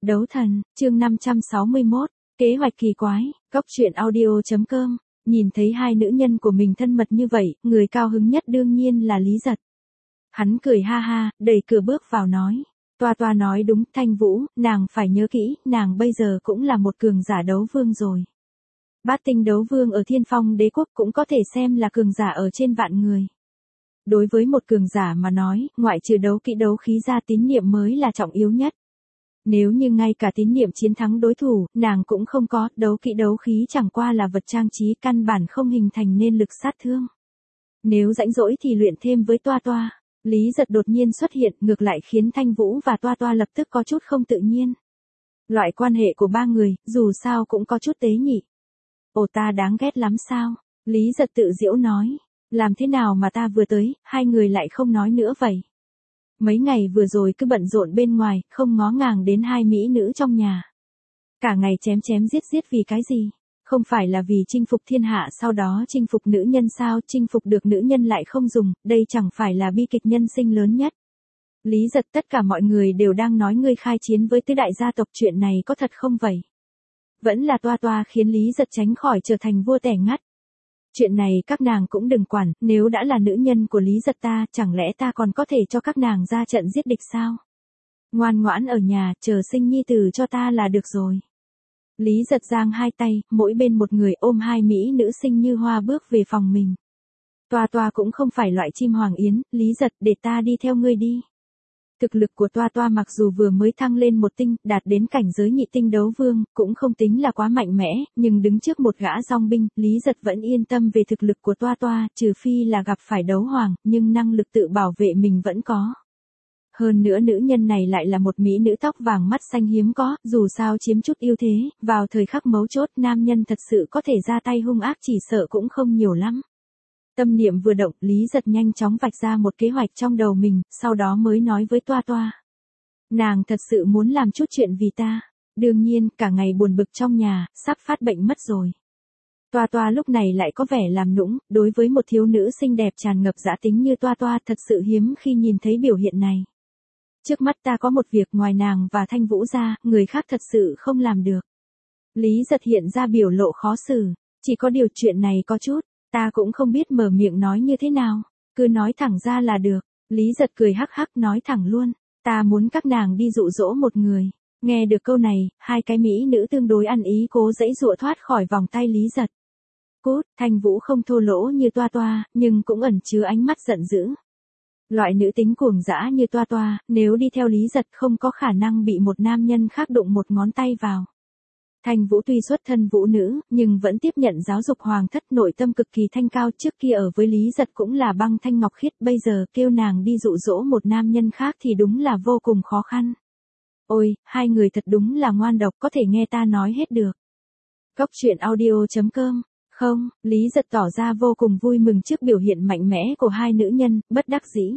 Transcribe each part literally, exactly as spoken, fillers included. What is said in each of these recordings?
Đấu thần, chương năm trăm sáu mươi mốt, kế hoạch kỳ quái, góc truyện audio.com, nhìn thấy hai nữ nhân của mình thân mật như vậy, người cao hứng nhất đương nhiên là Lý Giật. Hắn cười ha ha, đẩy cửa bước vào nói. Toa toa nói đúng, Thanh Vũ, nàng phải nhớ kỹ, nàng bây giờ cũng là một cường giả đấu vương rồi. Bát tinh đấu vương ở Thiên Phong đế quốc cũng có thể xem là cường giả ở trên vạn người. Đối với một cường giả mà nói, ngoại trừ đấu kỹ đấu khí ra tín niệm mới là trọng yếu nhất. Nếu như ngay cả tín niệm chiến thắng đối thủ, nàng cũng không có, đấu kỹ đấu khí chẳng qua là vật trang trí căn bản không hình thành nên lực sát thương. Nếu rãnh rỗi thì luyện thêm với toa toa. Lý Giật đột nhiên xuất hiện ngược lại khiến Thanh Vũ và toa toa lập tức có chút không tự nhiên. Loại quan hệ của ba người, dù sao cũng có chút tế nhị. Ồ ta đáng ghét lắm sao? Lý Giật tự giễu nói. Làm thế nào mà ta vừa tới, hai người lại không nói nữa vậy? Mấy ngày vừa rồi cứ bận rộn bên ngoài, không ngó ngàng đến hai mỹ nữ trong nhà. Cả ngày chém chém giết giết vì cái gì? Không phải là vì chinh phục thiên hạ sau đó chinh phục nữ nhân sao, chinh phục được nữ nhân lại không dùng, đây chẳng phải là bi kịch nhân sinh lớn nhất. Lý Giật, tất cả mọi người đều đang nói ngươi khai chiến với tứ đại gia tộc, chuyện này có thật không vậy? Vẫn là toa toa khiến Lý Giật tránh khỏi trở thành vua tẻ ngắt. Chuyện này các nàng cũng đừng quản, nếu đã là nữ nhân của Lý Giật ta, chẳng lẽ ta còn có thể cho các nàng ra trận giết địch sao? Ngoan ngoãn ở nhà, chờ sinh nhi tử cho ta là được rồi. Lý Giật giang hai tay, mỗi bên một người ôm hai mỹ nữ xinh như hoa bước về phòng mình. Toa toa cũng không phải loại chim hoàng yến, Lý Giật, để ta đi theo ngươi đi. Thực lực của toa toa mặc dù vừa mới thăng lên một tinh, đạt đến cảnh giới nhị tinh đấu vương, cũng không tính là quá mạnh mẽ, nhưng đứng trước một gã dòng binh, Lý Giật vẫn yên tâm về thực lực của toa toa, trừ phi là gặp phải đấu hoàng, nhưng năng lực tự bảo vệ mình vẫn có. Hơn nữa nữ nhân này lại là một mỹ nữ tóc vàng mắt xanh hiếm có, dù sao chiếm chút ưu thế, vào thời khắc mấu chốt nam nhân thật sự có thể ra tay hung ác chỉ sợ cũng không nhiều lắm. Tâm niệm vừa động, Lý Giật nhanh chóng vạch ra một kế hoạch trong đầu mình, sau đó mới nói với toa toa. Nàng thật sự muốn làm chút chuyện vì ta. Đương nhiên, cả ngày buồn bực trong nhà, sắp phát bệnh mất rồi. Toa toa lúc này lại có vẻ làm nũng, đối với một thiếu nữ xinh đẹp tràn ngập dã tính như toa toa thật sự hiếm khi nhìn thấy biểu hiện này. Trước mắt ta có một việc ngoài nàng và Thanh Vũ ra, người khác thật sự không làm được. Lý Giật hiện ra biểu lộ khó xử, chỉ có điều chuyện này có chút. Ta cũng không biết mở miệng nói như thế nào, cứ nói thẳng ra là được. Lý Giật cười hắc hắc nói thẳng luôn, ta muốn các nàng đi dụ dỗ một người. Nghe được câu này, hai cái mỹ nữ tương đối ăn ý cố dãy dụa thoát khỏi vòng tay Lý Giật. Cút, Thanh Vũ không thô lỗ như toa toa, nhưng cũng ẩn chứa ánh mắt giận dữ. Loại nữ tính cuồng dã như toa toa, nếu đi theo Lý Giật không có khả năng bị một nam nhân khác đụng một ngón tay vào. Thanh Vũ tuy xuất thân vũ nữ, nhưng vẫn tiếp nhận giáo dục hoàng thất, nội tâm cực kỳ thanh cao, trước kia ở với Lý Giật cũng là băng thanh ngọc khiết, bây giờ kêu nàng đi dụ dỗ một nam nhân khác thì đúng là vô cùng khó khăn. Ôi, hai người thật đúng là ngoan độc, có thể nghe ta nói hết được. Góc truyện audio.com, không, Lý Giật tỏ ra vô cùng vui mừng trước biểu hiện mạnh mẽ của hai nữ nhân, bất đắc dĩ.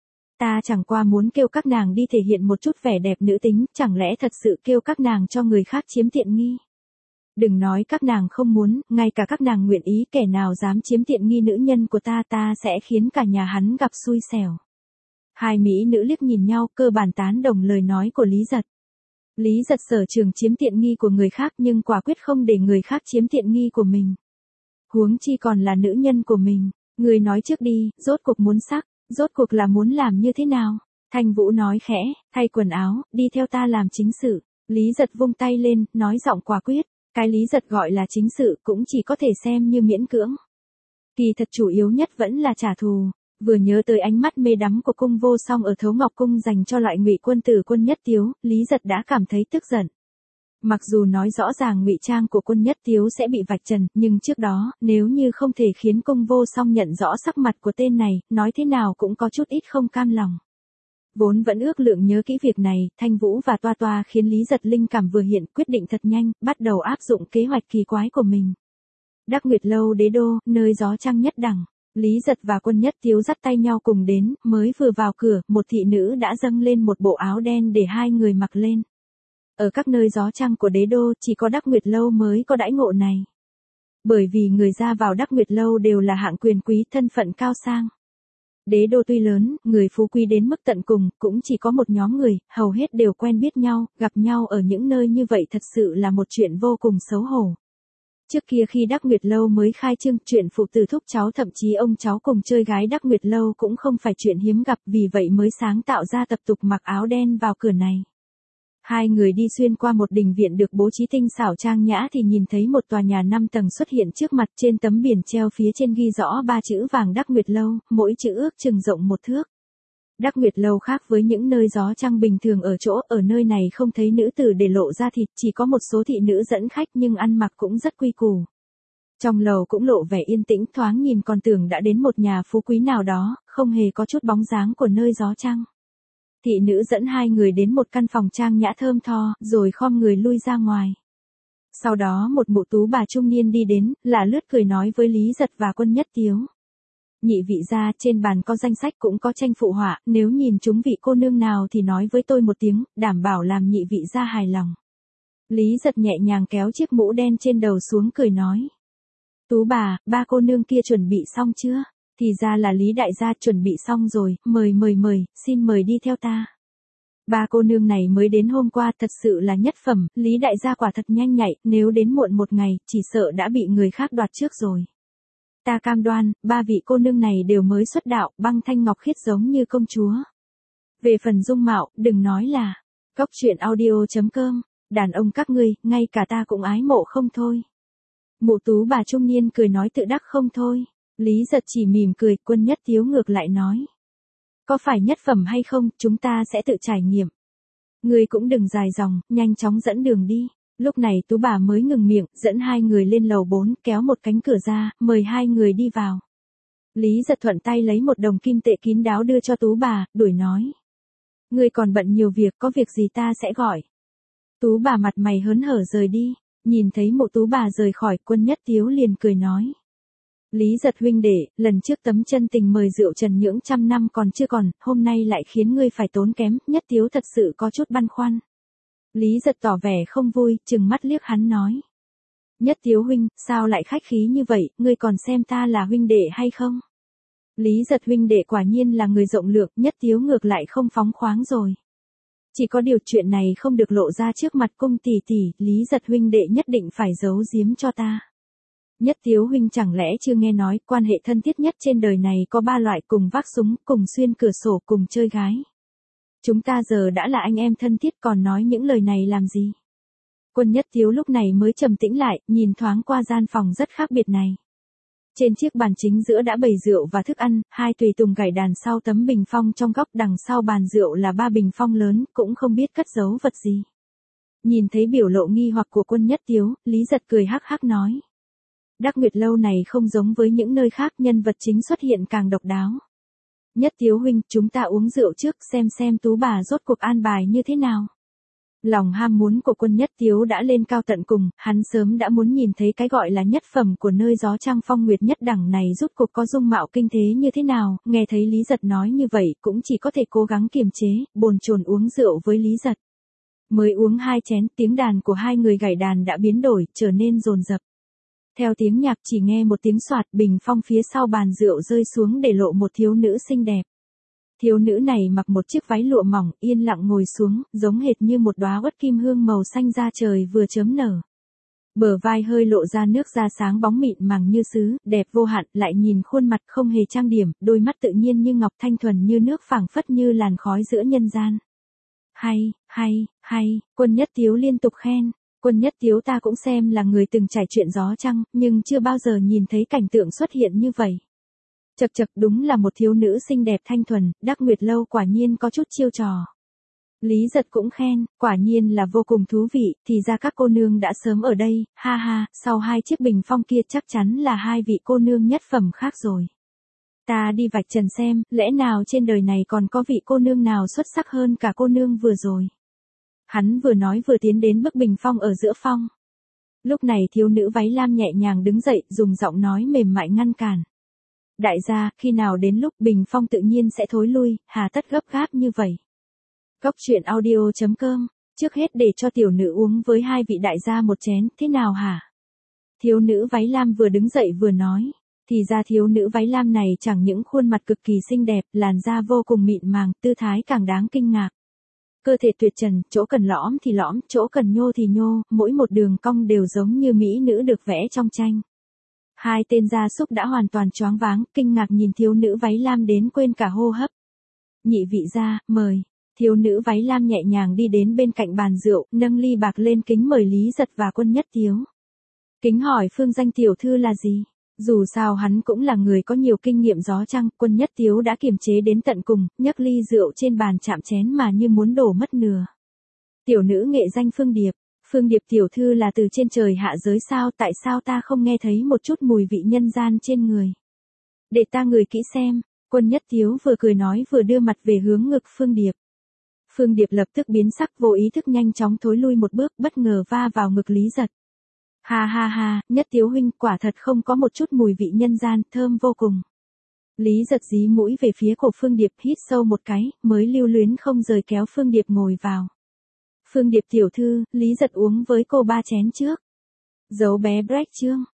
Ta chẳng qua muốn kêu các nàng đi thể hiện một chút vẻ đẹp nữ tính, chẳng lẽ thật sự kêu các nàng cho người khác chiếm tiện nghi. Đừng nói các nàng không muốn, ngay cả các nàng nguyện ý, kẻ nào dám chiếm tiện nghi nữ nhân của ta ta sẽ khiến cả nhà hắn gặp xui xẻo. Hai mỹ nữ liếc nhìn nhau, cơ bản tán đồng lời nói của Lý Giật. Lý Giật sở trường chiếm tiện nghi của người khác nhưng quả quyết không để người khác chiếm tiện nghi của mình. Huống chi còn là nữ nhân của mình. Người nói trước đi, rốt cuộc muốn sắc. Rốt cuộc là muốn làm như thế nào? Thanh Vũ nói khẽ, thay quần áo, đi theo ta làm chính sự. Lý Giật vung tay lên, nói giọng quả quyết. Cái Lý Giật gọi là chính sự cũng chỉ có thể xem như miễn cưỡng. Kỳ thật chủ yếu nhất vẫn là trả thù. Vừa nhớ tới ánh mắt mê đắm của cung vô song ở Thấu Ngọc Cung dành cho loại ngụy quân tử Quân Nhất Tiếu, Lý Giật đã cảm thấy tức giận. Mặc dù nói rõ ràng ngụy trang của Quân Nhất Tiếu sẽ bị vạch trần, nhưng trước đó, nếu như không thể khiến cung vô song nhận rõ sắc mặt của tên này, nói thế nào cũng có chút ít không cam lòng. Vốn vẫn ước lượng nhớ kỹ việc này, Thanh Vũ và toa toa khiến Lý Giật linh cảm vừa hiện, quyết định thật nhanh, bắt đầu áp dụng kế hoạch kỳ quái của mình. Đắc Nguyệt Lâu đế đô, nơi gió trăng nhất đẳng. Lý Giật và Quân Nhất Tiếu dắt tay nhau cùng đến, mới vừa vào cửa, một thị nữ đã dâng lên một bộ áo đen để hai người mặc lên. Ở các nơi gió trăng của đế đô, chỉ có Đắc Nguyệt Lâu mới có đãi ngộ này. Bởi vì người ra vào Đắc Nguyệt Lâu đều là hạng quyền quý, thân phận cao sang. Đế đô tuy lớn, người phú quý đến mức tận cùng, cũng chỉ có một nhóm người, hầu hết đều quen biết nhau, gặp nhau ở những nơi như vậy thật sự là một chuyện vô cùng xấu hổ. Trước kia khi Đắc Nguyệt Lâu mới khai trương, chuyện phụ tử thúc cháu thậm chí ông cháu cùng chơi gái Đắc Nguyệt Lâu cũng không phải chuyện hiếm gặp, vì vậy mới sáng tạo ra tập tục mặc áo đen vào cửa này. Hai người đi xuyên qua một đình viện được bố trí tinh xảo trang nhã thì nhìn thấy một tòa nhà năm tầng xuất hiện trước mặt, trên tấm biển treo phía trên ghi rõ ba chữ vàng Đắc Nguyệt Lâu, mỗi chữ ước chừng rộng một thước. Đắc Nguyệt Lâu khác với những nơi gió trăng bình thường ở chỗ, ở nơi này không thấy nữ tử để lộ ra thịt, chỉ có một số thị nữ dẫn khách nhưng ăn mặc cũng rất quy củ. Trong lầu cũng lộ vẻ yên tĩnh, thoáng nhìn còn tưởng đã đến một nhà phú quý nào đó, không hề có chút bóng dáng của nơi gió trăng. Thị nữ dẫn hai người đến một căn phòng trang nhã thơm tho, rồi khom người lui ra ngoài. Sau đó một mụ tú bà trung niên đi đến, lả lướt cười nói với Lý Giật và Quân Nhất Tiếu. Nhị vị gia, trên bàn có danh sách cũng có tranh phụ họa, nếu nhìn chúng vị cô nương nào thì nói với tôi một tiếng, đảm bảo làm nhị vị gia hài lòng. Lý Giật nhẹ nhàng kéo chiếc mũ đen trên đầu xuống cười nói. Tú bà, ba cô nương kia chuẩn bị xong chưa? Thì ra là Lý đại gia, chuẩn bị xong rồi, mời mời mời, xin mời đi theo ta. Ba cô nương này mới đến hôm qua, thật sự là nhất phẩm, Lý đại gia quả thật nhanh nhạy, nếu đến muộn một ngày, chỉ sợ đã bị người khác đoạt trước rồi. Ta cam đoan, ba vị cô nương này đều mới xuất đạo, băng thanh ngọc khiết giống như công chúa. Về phần dung mạo, đừng nói là Cốc truyện audio chấm com, đàn ông các ngươi, ngay cả ta cũng ái mộ không thôi. Mụ tú bà trung niên cười nói tự đắc không thôi. Lý Giật chỉ mỉm cười, Quân Nhất Tiếu ngược lại nói. Có phải nhất phẩm hay không, chúng ta sẽ tự trải nghiệm. Ngươi cũng đừng dài dòng, nhanh chóng dẫn đường đi. Lúc này tú bà mới ngừng miệng, dẫn hai người lên lầu bốn, kéo một cánh cửa ra, mời hai người đi vào. Lý Giật thuận tay lấy một đồng kim tệ kín đáo đưa cho tú bà, đuổi nói. Ngươi còn bận nhiều việc, có việc gì ta sẽ gọi. Tú bà mặt mày hớn hở rời đi, nhìn thấy mụ tú bà rời khỏi, Quân Nhất Tiếu liền cười nói. Lý Giật huynh đệ, lần trước tấm chân tình mời rượu trần nhưỡng trăm năm còn chưa còn, hôm nay lại khiến ngươi phải tốn kém, Nhất Tiếu thật sự có chút băn khoăn. Lý Giật tỏ vẻ không vui, trừng mắt liếc hắn nói. Nhất Tiếu huynh, sao lại khách khí như vậy, ngươi còn xem ta là huynh đệ hay không? Lý Giật huynh đệ quả nhiên là người rộng lượng, Nhất Tiếu ngược lại không phóng khoáng rồi. Chỉ có điều chuyện này không được lộ ra trước mặt cung tỷ tỷ, Lý Giật huynh đệ nhất định phải giấu giếm cho ta. Nhất Tiếu huynh chẳng lẽ chưa nghe nói, quan hệ thân thiết nhất trên đời này có ba loại, cùng vác súng, cùng xuyên cửa sổ, cùng chơi gái. Chúng ta giờ đã là anh em thân thiết, còn nói những lời này làm gì? Quân Nhất Tiếu lúc này mới trầm tĩnh lại, nhìn thoáng qua gian phòng rất khác biệt này. Trên chiếc bàn chính giữa đã bày rượu và thức ăn, hai tùy tùng gảy đàn sau tấm bình phong trong góc, đằng sau bàn rượu là ba bình phong lớn, cũng không biết cất giấu vật gì. Nhìn thấy biểu lộ nghi hoặc của Quân Nhất Tiếu, Lý Giật cười hắc hắc nói. Đắc Nguyệt Lâu này không giống với những nơi khác, nhân vật chính xuất hiện càng độc đáo. Nhất Tiếu huynh, chúng ta uống rượu trước, xem xem tú bà rốt cuộc an bài như thế nào. Lòng ham muốn của Quân Nhất Tiếu đã lên cao tận cùng, hắn sớm đã muốn nhìn thấy cái gọi là nhất phẩm của nơi gió trăng phong nguyệt nhất đẳng này rốt cuộc có dung mạo kinh thế như thế nào, nghe thấy Lý Giật nói như vậy, cũng chỉ có thể cố gắng kiềm chế, bồn chồn uống rượu với Lý Giật. Mới uống hai chén, tiếng đàn của hai người gảy đàn đã biến đổi, trở nên dồn dập. Theo tiếng nhạc chỉ nghe một tiếng soạt, bình phong phía sau bàn rượu rơi xuống để lộ một thiếu nữ xinh đẹp. Thiếu nữ này mặc một chiếc váy lụa mỏng, yên lặng ngồi xuống, giống hệt như một đóa uất kim hương màu xanh da trời vừa chớm nở. Bờ vai hơi lộ ra nước da sáng bóng mịn màng như sứ, đẹp vô hạn, lại nhìn khuôn mặt không hề trang điểm, đôi mắt tự nhiên như ngọc, thanh thuần như nước, phảng phất như làn khói giữa nhân gian. Hay, hay, hay, Quân Nhất Tiếu liên tục khen. Quân Nhất Tiếu ta cũng xem là người từng trải chuyện gió trăng, nhưng chưa bao giờ nhìn thấy cảnh tượng xuất hiện như vậy. Chật chật, đúng là một thiếu nữ xinh đẹp thanh thuần, Đắc Nguyệt Lâu quả nhiên có chút chiêu trò. Lý Giật cũng khen, quả nhiên là vô cùng thú vị, thì ra các cô nương đã sớm ở đây, ha ha, sau hai chiếc bình phong kia chắc chắn là hai vị cô nương nhất phẩm khác rồi. Ta đi vạch trần xem, lẽ nào trên đời này còn có vị cô nương nào xuất sắc hơn cả cô nương vừa rồi. Hắn vừa nói vừa tiến đến bức bình phong ở giữa phong. Lúc này thiếu nữ váy lam nhẹ nhàng đứng dậy, dùng giọng nói mềm mại ngăn cản. Đại gia, khi nào đến lúc bình phong tự nhiên sẽ thối lui, hà tất gấp gáp như vậy. Cốc truyện audio chấm com, trước hết để cho tiểu nữ uống với hai vị đại gia một chén, thế nào hả? Thiếu nữ váy lam vừa đứng dậy vừa nói. Thì ra thiếu nữ váy lam này chẳng những khuôn mặt cực kỳ xinh đẹp, làn da vô cùng mịn màng, tư thái càng đáng kinh ngạc. Cơ thể tuyệt trần, chỗ cần lõm thì lõm, chỗ cần nhô thì nhô, mỗi một đường cong đều giống như mỹ nữ được vẽ trong tranh. Hai tên gia súc đã hoàn toàn choáng váng, kinh ngạc nhìn thiếu nữ váy lam đến quên cả hô hấp. Nhị vị gia, mời. Thiếu nữ váy lam nhẹ nhàng đi đến bên cạnh bàn rượu, nâng ly bạc lên kính mời Lý Giật và Quân Nhất Tiếu. Kính hỏi phương danh tiểu thư là gì? Dù sao hắn cũng là người có nhiều kinh nghiệm gió trăng, Quân Nhất Tiếu đã kiềm chế đến tận cùng, nhấc ly rượu trên bàn chạm chén mà như muốn đổ mất nửa. Tiểu nữ nghệ danh Phương Điệp, Phương Điệp tiểu thư là từ trên trời hạ giới sao, tại sao ta không nghe thấy một chút mùi vị nhân gian trên người? Để ta ngửi kỹ xem, Quân Nhất Tiếu vừa cười nói vừa đưa mặt về hướng ngực Phương Điệp. Phương Điệp lập tức biến sắc, vô ý thức nhanh chóng thối lui một bước, bất ngờ va vào ngực Lý Giật. Ha ha ha, Nhất Tiếu huynh, quả thật không có một chút mùi vị nhân gian, thơm vô cùng. Lý Giật dí mũi về phía cổ Phương Điệp, hít sâu một cái, mới lưu luyến không rời kéo Phương Điệp ngồi vào. Phương Điệp tiểu thư, Lý Giật uống với cô ba chén trước. Giấu bé break chương.